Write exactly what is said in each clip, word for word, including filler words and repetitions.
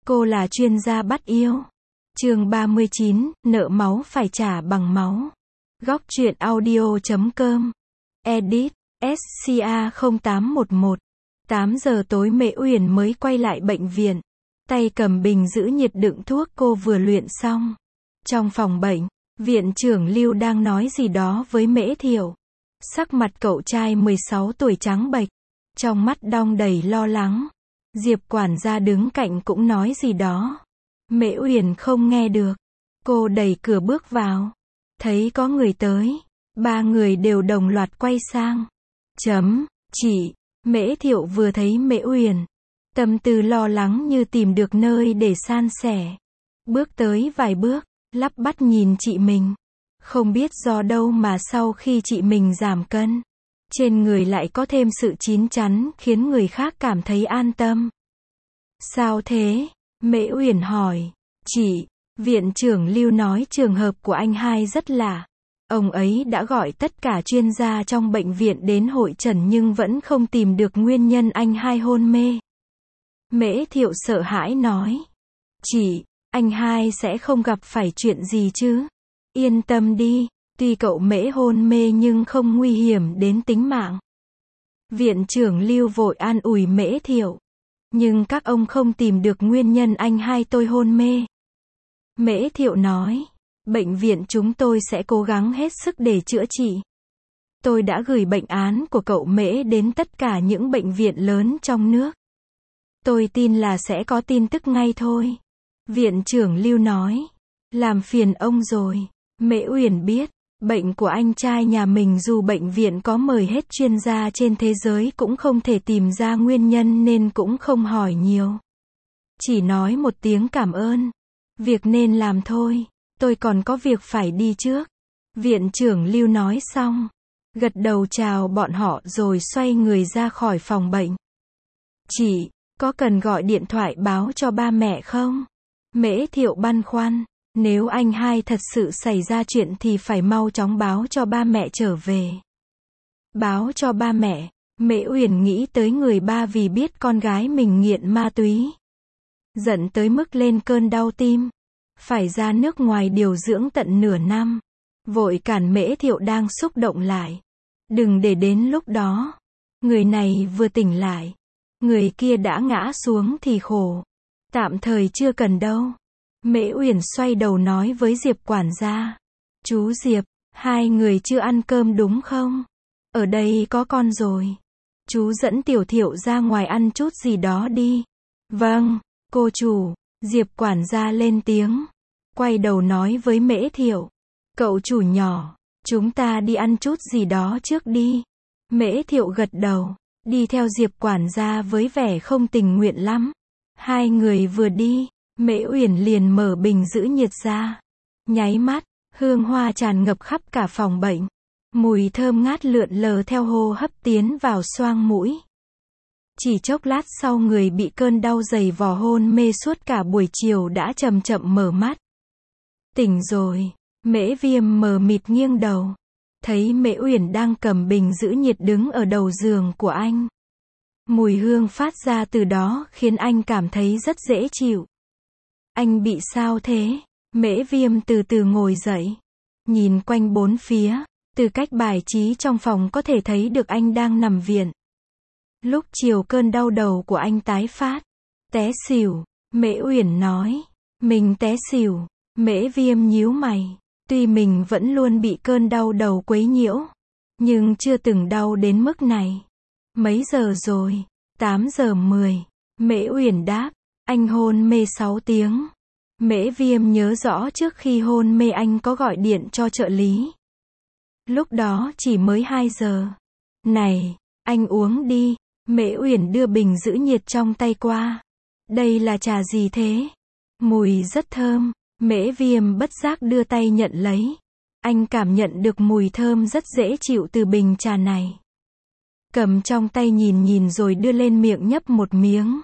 Cô là chuyên gia bắt yêu. Chương ba mươi chín, nợ máu phải trả bằng máu. Góc truyện audio chấm com. Edit, ét xê a không tám một một. tám giờ tối Mễ Uyển mới quay lại bệnh viện. Tay cầm bình giữ nhiệt đựng thuốc cô vừa luyện xong. Trong phòng bệnh, viện trưởng Lưu đang nói gì đó với Mễ Thiệu. Sắc mặt cậu trai mười sáu tuổi trắng bệch, trong mắt đong đầy lo lắng. Diệp quản gia đứng cạnh cũng nói gì đó. Mễ Uyển không nghe được. Cô đẩy cửa bước vào. Thấy có người tới. Ba người đều đồng loạt quay sang. Chấm, chị. Mễ Thiệu vừa thấy Mễ Uyển, tâm tư lo lắng như tìm được nơi để san sẻ. Bước tới vài bước, lắp bắp nhìn chị mình. Không biết do đâu mà sau khi chị mình giảm cân, trên người lại có thêm sự chín chắn khiến người khác cảm thấy an tâm. Sao thế? Mễ Uyển hỏi. Chị, viện trưởng Lưu nói trường hợp của anh hai rất lạ. Ông ấy đã gọi tất cả chuyên gia trong bệnh viện đến hội trần nhưng vẫn không tìm được nguyên nhân anh hai hôn mê. Mễ Thiệu sợ hãi nói. Chị, anh hai sẽ không gặp phải chuyện gì chứ? Yên tâm đi, tuy cậu Mễ hôn mê nhưng không nguy hiểm đến tính mạng. Viện trưởng Lưu vội an ủi Mễ Thiệu. Nhưng các ông không tìm được nguyên nhân anh hai tôi hôn mê. Mễ Thiệu nói. Bệnh viện chúng tôi sẽ cố gắng hết sức để chữa trị. Tôi đã gửi bệnh án của cậu Mễ đến tất cả những bệnh viện lớn trong nước. Tôi tin là sẽ có tin tức ngay thôi. Viện trưởng Lưu nói. Làm phiền ông rồi. Mễ Uyển biết, bệnh của anh trai nhà mình dù bệnh viện có mời hết chuyên gia trên thế giới cũng không thể tìm ra nguyên nhân nên cũng không hỏi nhiều. Chỉ nói một tiếng cảm ơn. Việc nên làm thôi. Tôi còn có việc phải đi trước. Viện trưởng Lưu nói xong, gật đầu chào bọn họ rồi xoay người ra khỏi phòng bệnh. Chị, có cần gọi điện thoại báo cho ba mẹ không? Mễ Thiệu băn khoăn. Nếu anh hai thật sự xảy ra chuyện thì phải mau chóng báo cho ba mẹ trở về. Báo cho ba mẹ. Mễ Uyển nghĩ tới người ba vì biết con gái mình nghiện ma túy. Giận tới mức lên cơn đau tim. Phải ra nước ngoài điều dưỡng tận nửa năm. Vội cản Mễ Thiệu đang xúc động lại. Đừng để đến lúc đó. Người này vừa tỉnh lại. Người kia đã ngã xuống thì khổ. Tạm thời chưa cần đâu. Mễ Uyển xoay đầu nói với Diệp quản gia. Chú Diệp, hai người chưa ăn cơm đúng không? Ở đây có con rồi. Chú dẫn Tiểu Thiệu ra ngoài ăn chút gì đó đi. Vâng, cô chủ. Diệp quản gia lên tiếng. Quay đầu nói với Mễ Thiệu. Cậu chủ nhỏ, chúng ta đi ăn chút gì đó trước đi. Mễ Thiệu gật đầu, đi theo Diệp quản gia với vẻ không tình nguyện lắm. Hai người vừa đi, Mễ Uyển liền mở bình giữ nhiệt ra. Nháy mắt, hương hoa tràn ngập khắp cả phòng bệnh. Mùi thơm ngát lượn lờ theo hô hấp tiến vào xoang mũi. Chỉ chốc lát sau người bị cơn đau dày vò hôn mê suốt cả buổi chiều đã chậm chậm mở mắt. Tỉnh rồi. Mễ Viêm mờ mịt nghiêng đầu. Thấy Mễ Uyển đang cầm bình giữ nhiệt đứng ở đầu giường của anh. Mùi hương phát ra từ đó khiến anh cảm thấy rất dễ chịu. Anh bị sao thế? Mễ Viêm từ từ ngồi dậy. Nhìn quanh bốn phía. Từ cách bài trí trong phòng có thể thấy được anh đang nằm viện. Lúc chiều cơn đau đầu của anh tái phát. Té xỉu. Mễ Uyển nói. Mình té xỉu. Mễ Viêm nhíu mày. Tuy mình vẫn luôn bị cơn đau đầu quấy nhiễu. Nhưng chưa từng đau đến mức này. Mấy giờ rồi? tám giờ mười. Mễ Uyển đáp. Anh hôn mê sáu tiếng. Mễ Viêm nhớ rõ trước khi hôn mê anh có gọi điện cho trợ lý. Lúc đó chỉ mới hai giờ. Này, anh uống đi. Mễ Uyển đưa bình giữ nhiệt trong tay qua. Đây là trà gì thế? Mùi rất thơm. Mễ Viêm bất giác đưa tay nhận lấy. Anh cảm nhận được mùi thơm rất dễ chịu từ bình trà này. Cầm trong tay nhìn nhìn rồi đưa lên miệng nhấp một miếng.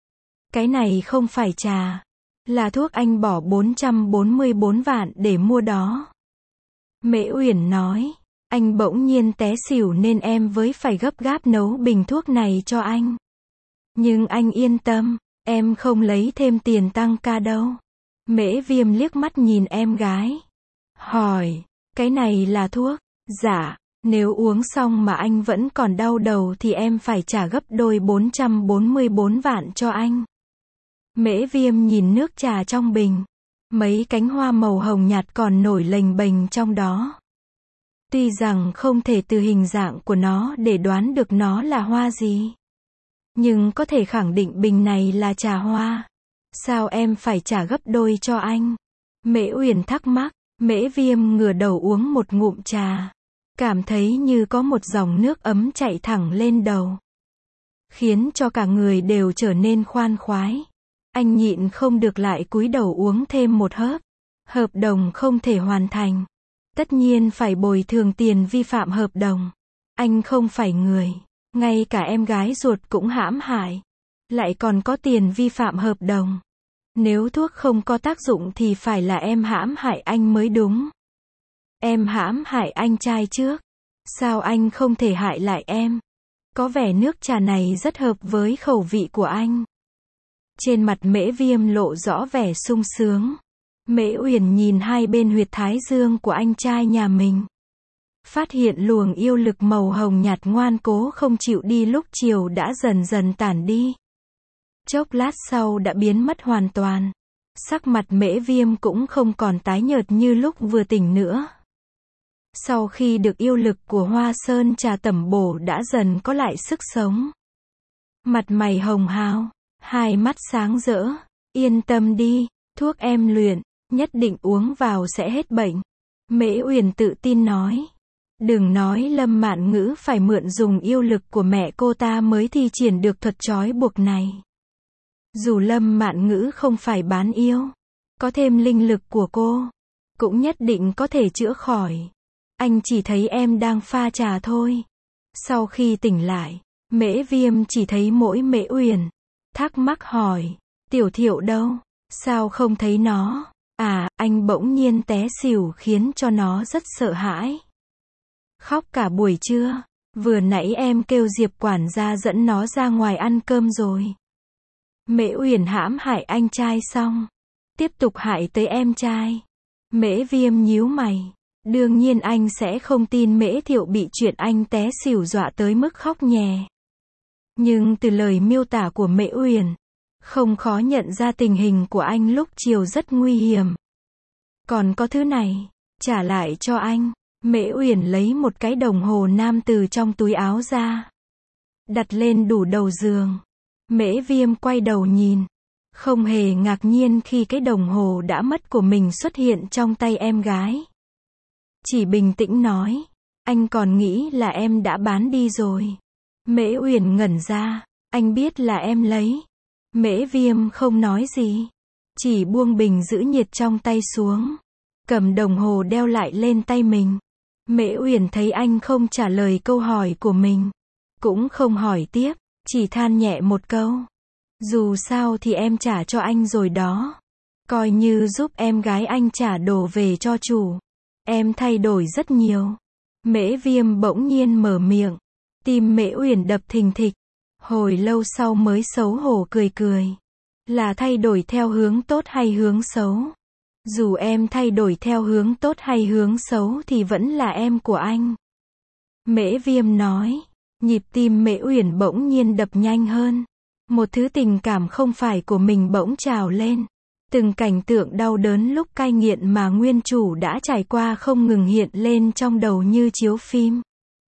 Cái này không phải trà. Là thuốc anh bỏ bốn trăm bốn mươi bốn vạn để mua đó. Mễ Uyển nói. Anh bỗng nhiên té xỉu nên em với phải gấp gáp nấu bình thuốc này cho anh. Nhưng anh yên tâm. Em không lấy thêm tiền tăng ca đâu. Mễ Viêm liếc mắt nhìn em gái. Hỏi, cái này là thuốc? Dạ, nếu uống xong mà anh vẫn còn đau đầu thì em phải trả gấp đôi bốn trăm bốn mươi bốn vạn cho anh. Mễ Viêm nhìn nước trà trong bình. Mấy cánh hoa màu hồng nhạt còn nổi lềnh bềnh trong đó. Tuy rằng không thể từ hình dạng của nó để đoán được nó là hoa gì, nhưng có thể khẳng định bình này là trà hoa. Sao em phải trả gấp đôi cho anh? Mễ Uyển thắc mắc. Mễ Viêm ngửa đầu uống một ngụm trà, cảm thấy như có một dòng nước ấm chạy thẳng lên đầu, khiến cho cả người đều trở nên khoan khoái. Anh nhịn không được lại cúi đầu uống thêm một hớp. Hợp đồng không thể hoàn thành, tất nhiên phải bồi thường tiền vi phạm hợp đồng. Anh không phải người, ngay cả em gái ruột cũng hãm hại, lại còn có tiền vi phạm hợp đồng. Nếu thuốc không có tác dụng thì phải là em hãm hại anh mới đúng. Em hãm hại anh trai trước, sao anh không thể hại lại em? Có vẻ nước trà này rất hợp với khẩu vị của anh. Trên mặt Mễ Viêm lộ rõ vẻ sung sướng. Mễ Uyển nhìn hai bên huyệt thái dương của anh trai nhà mình, phát hiện luồng yêu lực màu hồng nhạt ngoan cố không chịu đi lúc chiều đã dần dần tản đi. Chốc lát sau đã biến mất hoàn toàn. Sắc mặt Mễ Viêm cũng không còn tái nhợt như lúc vừa tỉnh nữa. Sau khi được yêu lực của hoa sơn trà tẩm bổ đã dần có lại sức sống. Mặt mày hồng hào, hai mắt sáng rỡ. Yên tâm đi, thuốc em luyện, nhất định uống vào sẽ hết bệnh. Mễ Uyển tự tin nói. Đừng nói Lâm Mạn Ngữ phải mượn dùng yêu lực của mẹ cô ta mới thi triển được thuật trói buộc này. Dù Lâm Mạn Ngữ không phải bán yêu, có thêm linh lực của cô, cũng nhất định có thể chữa khỏi. Anh chỉ thấy em đang pha trà thôi. Sau khi tỉnh lại, Mễ Viêm chỉ thấy mỗi Mễ Uyển. Thắc mắc hỏi, Tiểu Thiệu đâu? Sao không thấy nó? À, anh bỗng nhiên té xỉu khiến cho nó rất sợ hãi. Khóc cả buổi trưa. Vừa nãy em kêu Diệp quản gia dẫn nó ra ngoài ăn cơm rồi. Mễ Uyển hãm hại anh trai xong, tiếp tục hại tới em trai. Mễ Viêm nhíu mày. Đương nhiên anh sẽ không tin Mễ Thiệu bị chuyện anh té xỉu dọa tới mức khóc nhè. Nhưng từ lời miêu tả của Mễ Uyển, không khó nhận ra tình hình của anh lúc chiều rất nguy hiểm. Còn có thứ này, trả lại cho anh. Mễ Uyển lấy một cái đồng hồ nam từ trong túi áo ra, đặt lên đủ đầu giường. Mễ Viêm quay đầu nhìn, không hề ngạc nhiên khi cái đồng hồ đã mất của mình xuất hiện trong tay em gái. Chỉ bình tĩnh nói, anh còn nghĩ là em đã bán đi rồi. Mễ Uyển ngẩn ra, anh biết là em lấy. Mễ Viêm không nói gì, chỉ buông bình giữ nhiệt trong tay xuống, cầm đồng hồ đeo lại lên tay mình. Mễ Uyển thấy anh không trả lời câu hỏi của mình, cũng không hỏi tiếp, chỉ than nhẹ một câu. Dù sao thì em trả cho anh rồi đó. Coi như giúp em gái anh trả đồ về cho chủ. Em thay đổi rất nhiều. Mễ Viêm bỗng nhiên mở miệng. Tim Mễ Uyển đập thình thịch. Hồi lâu sau mới xấu hổ cười cười. Là thay đổi theo hướng tốt hay hướng xấu? Dù em thay đổi theo hướng tốt hay hướng xấu thì vẫn là em của anh. Mễ Viêm nói. Nhịp tim Mễ Uyển bỗng nhiên đập nhanh hơn. Một thứ tình cảm không phải của mình bỗng trào lên. Từng cảnh tượng đau đớn lúc cai nghiện mà nguyên chủ đã trải qua không ngừng hiện lên trong đầu như chiếu phim.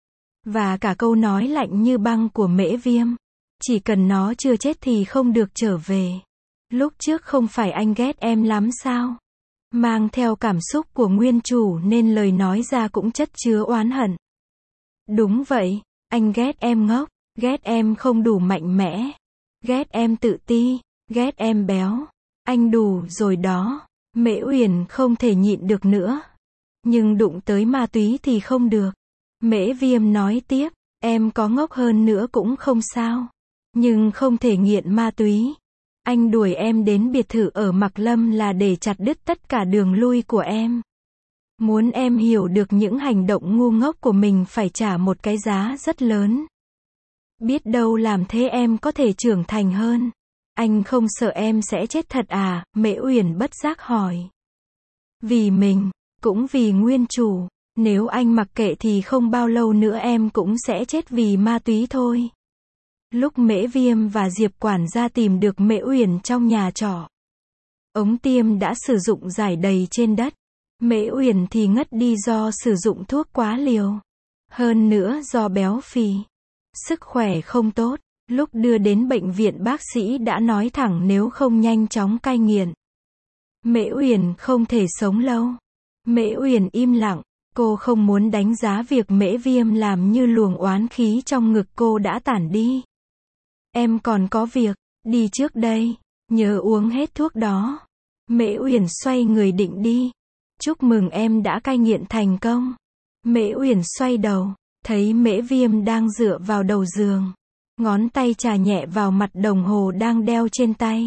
Và cả câu nói lạnh như băng của Mễ Viêm. Chỉ cần nó chưa chết thì không được trở về. Lúc trước không phải anh ghét em lắm sao? Mang theo cảm xúc của nguyên chủ nên lời nói ra cũng chất chứa oán hận. Đúng vậy, anh ghét em ngốc, ghét em không đủ mạnh mẽ, ghét em tự ti, ghét em béo. Anh đủ rồi đó. Mễ Uyển không thể nhịn được nữa. Nhưng đụng tới ma túy thì không được. Mễ Viêm nói tiếp, em có ngốc hơn nữa cũng không sao. Nhưng không thể nghiện ma túy. Anh đuổi em đến biệt thự ở Mạc Lâm là để chặt đứt tất cả đường lui của em. Muốn em hiểu được những hành động ngu ngốc của mình phải trả một cái giá rất lớn. Biết đâu làm thế em có thể trưởng thành hơn. Anh không sợ em sẽ chết thật à? Mễ Uyển bất giác hỏi. Vì mình, cũng vì nguyên chủ. Nếu anh mặc kệ thì không bao lâu nữa em cũng sẽ chết vì ma túy thôi. Lúc Mễ Viêm và Diệp quản gia tìm được Mễ Uyển trong nhà trọ, ống tiêm đã sử dụng rải đầy trên đất. Mễ Uyển thì ngất đi do sử dụng thuốc quá liều. Hơn nữa do béo phì, sức khỏe không tốt. Lúc đưa đến bệnh viện bác sĩ đã nói thẳng nếu không nhanh chóng cai nghiện, Mễ Uyển không thể sống lâu. Mễ Uyển im lặng, cô không muốn đánh giá việc Mễ Viêm làm như luồng oán khí trong ngực cô đã tản đi. Em còn có việc, đi trước đây, nhớ uống hết thuốc đó. Mễ Uyển xoay người định đi. Chúc mừng em đã cai nghiện thành công. Mễ Uyển xoay đầu, thấy Mễ Viêm đang dựa vào đầu giường, ngón tay chà nhẹ vào mặt đồng hồ đang đeo trên tay.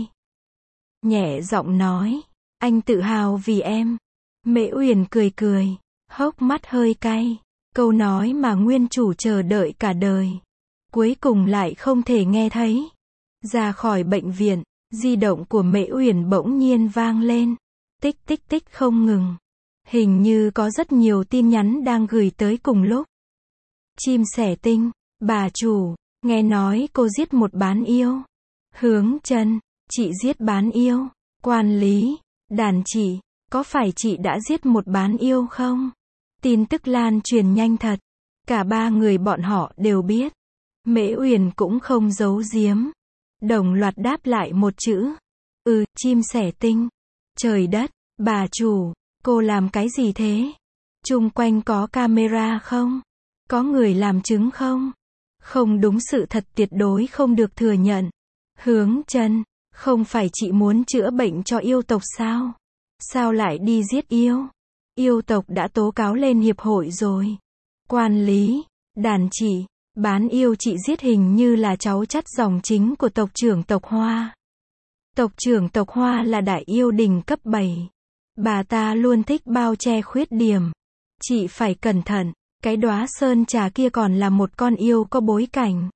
Nhẹ giọng nói, anh tự hào vì em. Mễ Uyển cười cười, hốc mắt hơi cay. Câu nói mà nguyên chủ chờ đợi cả đời, cuối cùng lại không thể nghe thấy. Ra khỏi bệnh viện, di động của Mễ Uyển bỗng nhiên vang lên. Tích tích tích không ngừng. Hình như có rất nhiều tin nhắn đang gửi tới cùng lúc. Chim sẻ tinh, bà chủ, nghe nói cô giết một bán yêu. Hướng Trân, chị giết bán yêu. Quan Lý, đàn chị, có phải chị đã giết một bán yêu không? Tin tức lan truyền nhanh thật. Cả ba người bọn họ đều biết. Mễ Uyển cũng không giấu giếm. Đồng loạt đáp lại một chữ. Ừ, chim sẻ tinh. Trời đất, bà chủ, cô làm cái gì thế? Chung quanh có camera không? Có người làm chứng không? Không đúng, sự thật tuyệt đối không được thừa nhận. Hướng Trân, không phải chị muốn chữa bệnh cho yêu tộc sao? Sao lại đi giết yêu? Yêu tộc đã tố cáo lên hiệp hội rồi. Quan Lý, đàn chị, bán yêu chị giết hình như là cháu chắt dòng chính của tộc trưởng tộc Hoa. Tộc trưởng tộc Hoa là đại yêu đình cấp bảy. Bà ta luôn thích bao che khuyết điểm. Chị phải cẩn thận, cái đóa sơn trà kia còn là một con yêu có bối cảnh.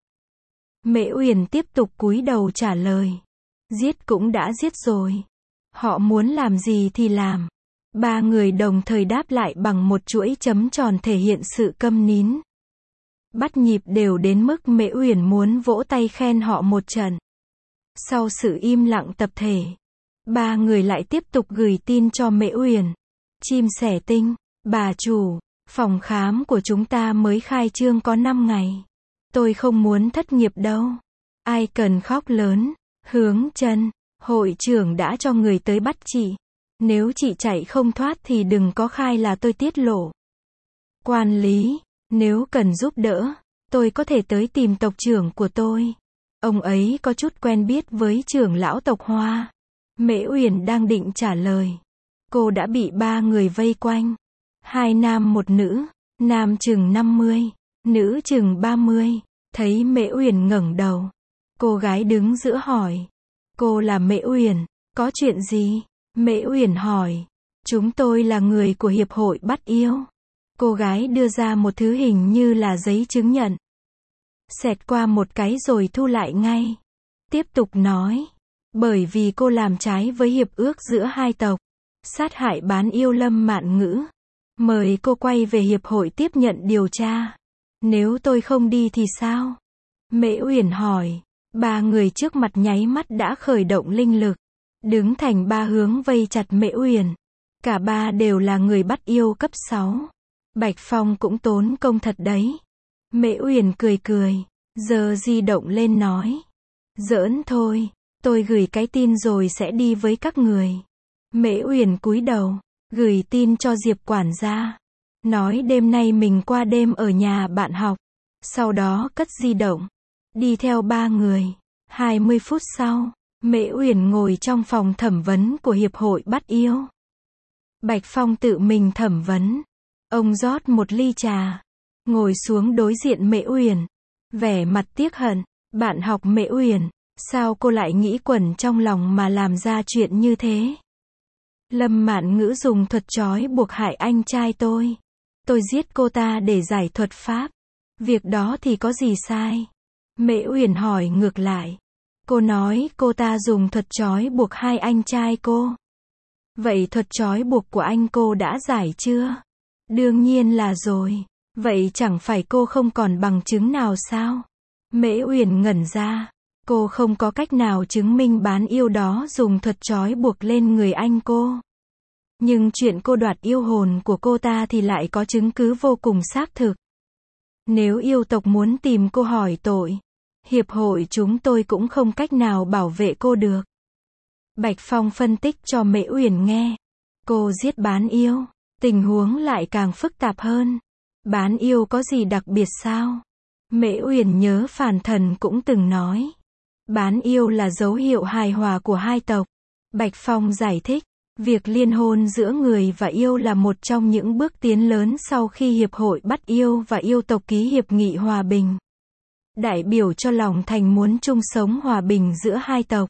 Mễ Uyển tiếp tục cúi đầu trả lời. Giết cũng đã giết rồi. Họ muốn làm gì thì làm. Ba người đồng thời đáp lại bằng một chuỗi chấm tròn thể hiện sự câm nín. Bắt nhịp đều đến mức Mễ Uyển muốn vỗ tay khen họ một trận. Sau sự im lặng tập thể, ba người lại tiếp tục gửi tin cho Mễ Uyển. Chim sẻ tinh, bà chủ, phòng khám của chúng ta mới khai trương có năm ngày. Tôi không muốn thất nghiệp đâu. Ai cần khóc lớn. Hướng Trân, hội trưởng đã cho người tới bắt chị. Nếu chị chạy không thoát thì đừng có khai là tôi tiết lộ. Quan Lý, nếu cần giúp đỡ, tôi có thể tới tìm tộc trưởng của tôi. Ông ấy có chút quen biết với trưởng lão tộc Hoa. Mễ Uyển đang định trả lời. Cô đã bị ba người vây quanh. Hai nam một nữ, nam chừng năm mươi, nữ chừng ba mươi. Thấy Mễ Uyển ngẩng đầu, cô gái đứng giữa hỏi. Cô là Mễ Uyển, có chuyện gì? Mễ Uyển hỏi. Chúng tôi là người của hiệp hội bắt yêu. Cô gái đưa ra một thứ hình như là giấy chứng nhận. Xẹt qua một cái rồi thu lại ngay. Tiếp tục nói. Bởi vì cô làm trái với hiệp ước giữa hai tộc. Sát hại bán yêu Lâm Mạn Ngữ. Mời cô quay về hiệp hội tiếp nhận điều tra. Nếu tôi không đi thì sao? Mễ Uyển hỏi. Ba người trước mặt nháy mắt đã khởi động linh lực. Đứng thành ba hướng vây chặt Mễ Uyển. Cả ba đều là người bắt yêu cấp sáu. Bạch Phong cũng tốn công thật đấy. Mễ Uyển cười cười, giờ di động lên nói. Giỡn thôi, tôi gửi cái tin rồi sẽ đi với các người. Mễ Uyển cúi đầu, gửi tin cho Diệp quản gia. Nói đêm nay mình qua đêm ở nhà bạn học. Sau đó cất di động. Đi theo ba người. hai mươi phút sau, Mễ Uyển ngồi trong phòng thẩm vấn của hiệp hội bắt yêu. Bạch Phong tự mình thẩm vấn. Ông rót một ly trà, ngồi xuống đối diện Mễ Uyển, vẻ mặt tiếc hận. Bạn học Mễ Uyển, sao cô lại nghĩ quẩn trong lòng mà làm ra chuyện như thế? Lâm Mạn Ngữ dùng thuật trói buộc hại anh trai tôi. Tôi giết cô ta để giải thuật pháp. Việc đó thì có gì sai? Mễ Uyển hỏi ngược lại. Cô nói cô ta dùng thuật trói buộc hai anh trai cô. Vậy thuật trói buộc của anh cô đã giải chưa? Đương nhiên là rồi. Vậy chẳng phải cô không còn bằng chứng nào sao? Mễ Uyển ngẩn ra. Cô không có cách nào chứng minh bán yêu đó dùng thuật trói buộc lên người anh cô. Nhưng chuyện cô đoạt yêu hồn của cô ta thì lại có chứng cứ vô cùng xác thực. Nếu yêu tộc muốn tìm cô hỏi tội, hiệp hội chúng tôi cũng không cách nào bảo vệ cô được. Bạch Phong phân tích cho Mễ Uyển nghe. Cô giết bán yêu, tình huống lại càng phức tạp hơn. Bán yêu có gì đặc biệt sao? Mễ Uyển nhớ Phản Thần cũng từng nói. Bán yêu là dấu hiệu hài hòa của hai tộc. Bạch Phong giải thích. Việc liên hôn giữa người và yêu là một trong những bước tiến lớn sau khi Hiệp hội Bắt Yêu và yêu tộc ký hiệp nghị hòa bình. Đại biểu cho lòng thành muốn chung sống hòa bình giữa hai tộc.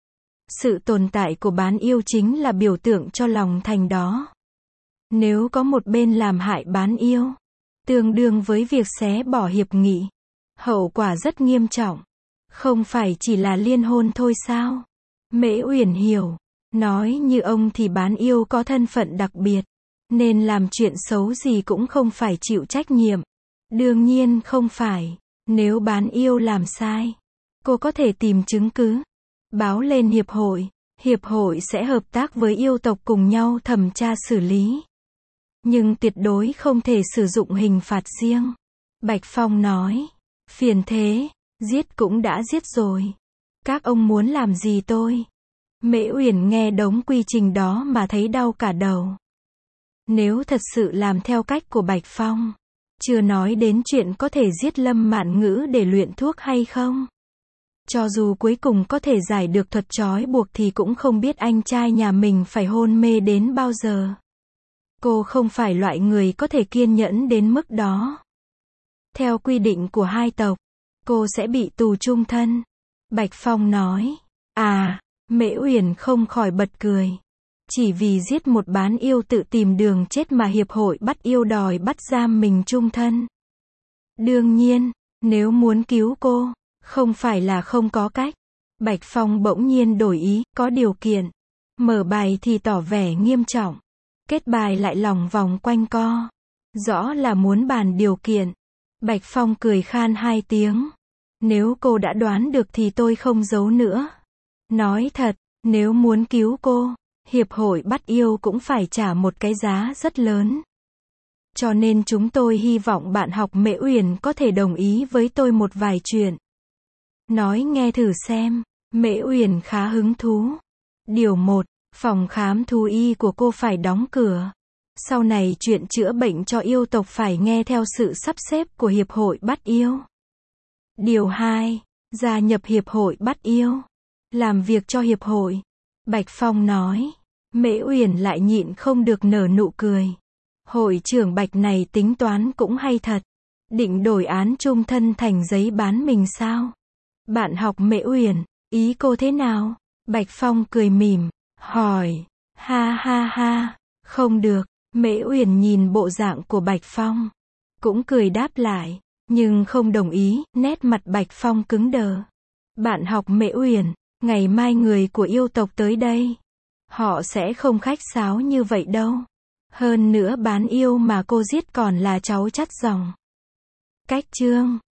Sự tồn tại của bán yêu chính là biểu tượng cho lòng thành đó. Nếu có một bên làm hại bán yêu, tương đương với việc xé bỏ hiệp nghị. Hậu quả rất nghiêm trọng. Không phải chỉ là liên hôn thôi sao? Mễ Uyển hiểu. Nói như ông thì bán yêu có thân phận đặc biệt, nên làm chuyện xấu gì cũng không phải chịu trách nhiệm. Đương nhiên không phải. Nếu bán yêu làm sai, cô có thể tìm chứng cứ, báo lên hiệp hội. Hiệp hội sẽ hợp tác với yêu tộc cùng nhau thẩm tra xử lý. Nhưng tuyệt đối không thể sử dụng hình phạt riêng. Bạch Phong nói. Phiền thế, giết cũng đã giết rồi. Các ông muốn làm gì tôi? Mễ Uyển nghe đống quy trình đó mà thấy đau cả đầu. Nếu thật sự làm theo cách của Bạch Phong, chưa nói đến chuyện có thể giết Lâm Mạn Ngữ để luyện thuốc hay không. Cho dù cuối cùng có thể giải được thuật trói buộc thì cũng không biết anh trai nhà mình phải hôn mê đến bao giờ. Cô không phải loại người có thể kiên nhẫn đến mức đó. Theo quy định của hai tộc, cô sẽ bị tù chung thân. Bạch Phong nói. À, Mễ Uyển không khỏi bật cười. Chỉ vì giết một bán yêu tự tìm đường chết mà hiệp hội bắt yêu đòi bắt giam mình chung thân. Đương nhiên, nếu muốn cứu cô, không phải là không có cách. Bạch Phong bỗng nhiên đổi ý, có điều kiện. Mở bài thì tỏ vẻ nghiêm trọng. Kết bài lại lòng vòng quanh co. Rõ là muốn bàn điều kiện. Bạch Phong cười khan hai tiếng. Nếu cô đã đoán được thì tôi không giấu nữa. Nói thật, nếu muốn cứu cô, hiệp hội bắt yêu cũng phải trả một cái giá rất lớn. Cho nên chúng tôi hy vọng bạn học Mễ Uyển có thể đồng ý với tôi một vài chuyện. Nói nghe thử xem. Mễ Uyển khá hứng thú. Điều một, phòng khám thú y của cô phải đóng cửa. Sau này chuyện chữa bệnh cho yêu tộc phải nghe theo sự sắp xếp của hiệp hội bắt yêu. Điều hai, gia nhập hiệp hội bắt yêu. Làm việc cho hiệp hội. Bạch Phong nói. Mễ Uyển lại nhịn không được nở nụ cười. Hội trưởng Bạch này tính toán cũng hay thật. Định đổi án chung thân thành giấy bán mình sao? Bạn học Mễ Uyển, ý cô thế nào? Bạch Phong cười mỉm, hỏi. Ha ha ha, không được. Mễ Uyển nhìn bộ dạng của Bạch Phong, cũng cười đáp lại, nhưng không đồng ý. Nét mặt Bạch Phong cứng đờ. Bạn học Mễ Uyển, ngày mai người của yêu tộc tới đây. Họ sẽ không khách sáo như vậy đâu. Hơn nữa bán yêu mà cô giết còn là cháu chắt dòng. Cách chương